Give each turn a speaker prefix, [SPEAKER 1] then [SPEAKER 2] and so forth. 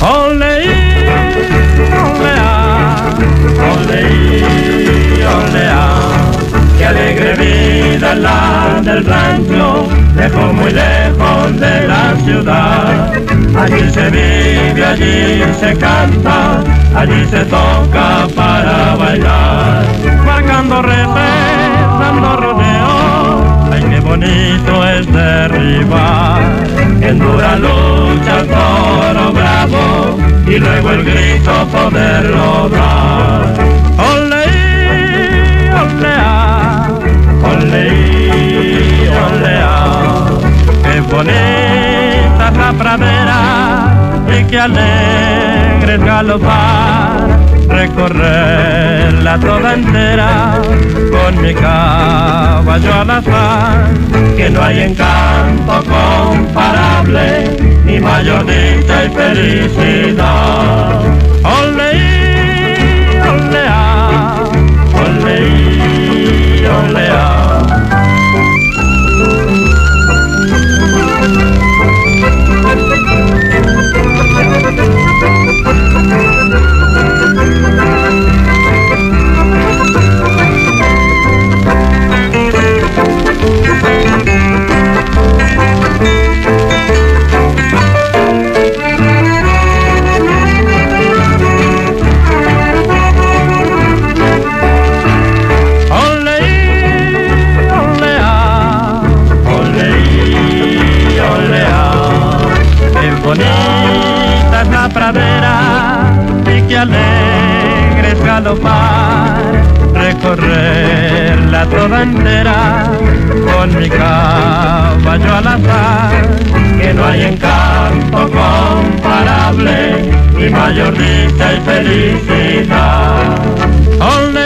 [SPEAKER 1] Oleí, olea, oleí, olea, qué alegre vida la del rancho, lejos, muy lejos de la ciudad. Allí se vive, allí se canta, allí se toca para bailar. Marcando reses, dando rodeo, ay qué bonito es derribar. En dura lucha el toro bravo, y luego el grito poderlo dar. Oleí, olea, oleí, olea, qué bonita es la pradera y qué alegre es galopar, recorrerla toda entera con mi caballo al azar, que no hay encanto comparable, ni mayor dicha y felicidad. Oleí, olea, oleí, olea. Bonita es la pradera y qué alegre es galopar, recorrerla toda entera con mi caballo al azar, que no hay encanto comparable, ni mayor dicha y felicidad.